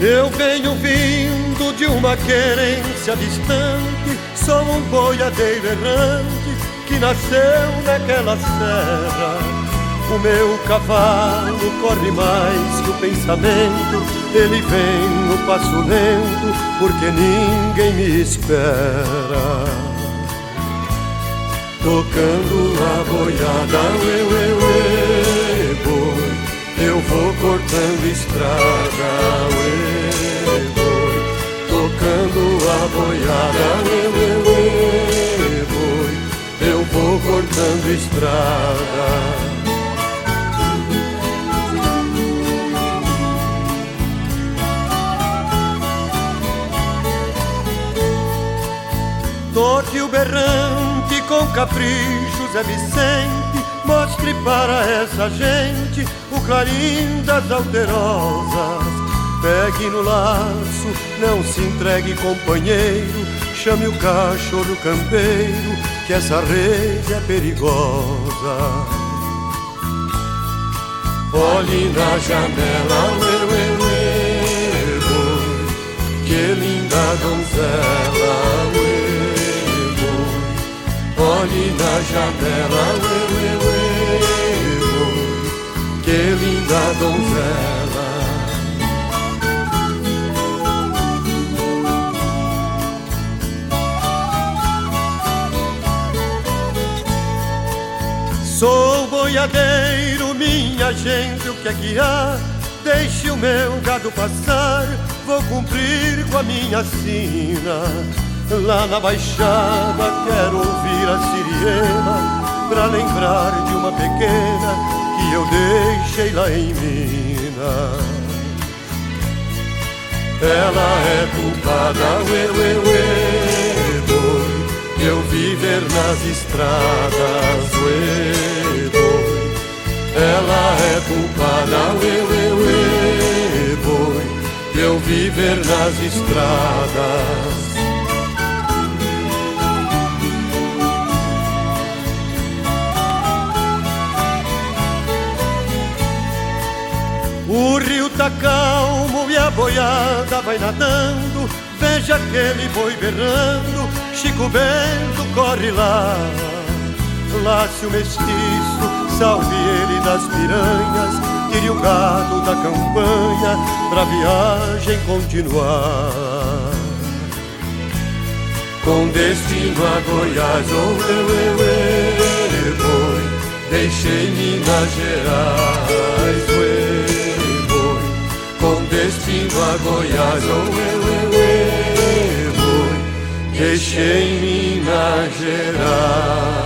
Eu venho vindo de uma querência distante, sou um boiadeiro errante que nasceu naquela serra. O meu cavalo corre mais que o pensamento, ele vem no passo lento porque ninguém me espera. Tocando a boiada, uê, uê, uê, boi, eu vou cortando estrada, uê, boi. Tocando a boiada, uê, uê, uê, boi, eu vou cortando estrada. Toque o berrante com capricho, Zé Vicente, mostre para essa gente o clarim das alterosas. Pegue no laço, não se entregue, companheiro, chame o cachorro campeiro, que essa rede é perigosa. Olhe na janela, uê, uê, uê, boi, que linda donzela, uê. Olhe na janela, uê, uê, uê, uê, que linda donzela. Sou boiadeiro, minha gente, o que é que há? Deixe o meu gado passar, vou cumprir com a minha sina. Lá na baixada quero ouvir a siriema, pra lembrar de uma pequena que eu deixei lá em Minas. Ela é culpada, uê, uê, uê, boi, eu viver nas estradas, uê, boi. Ela é culpada, uê, uê, uê, boi, eu viver nas estradas. O rio tá calmo e a boiada vai nadando, veja aquele boi berrando, Chico Bento corre lá. Lace o mestiço, salve ele das piranhas, tire o gado da campanha pra viagem continuar. Com destino a Goiás, oh, uê, boi, deixei Minas Gerais, uê. Com destino a Goiás, oh, uê, boi, deixei Minas Gerais.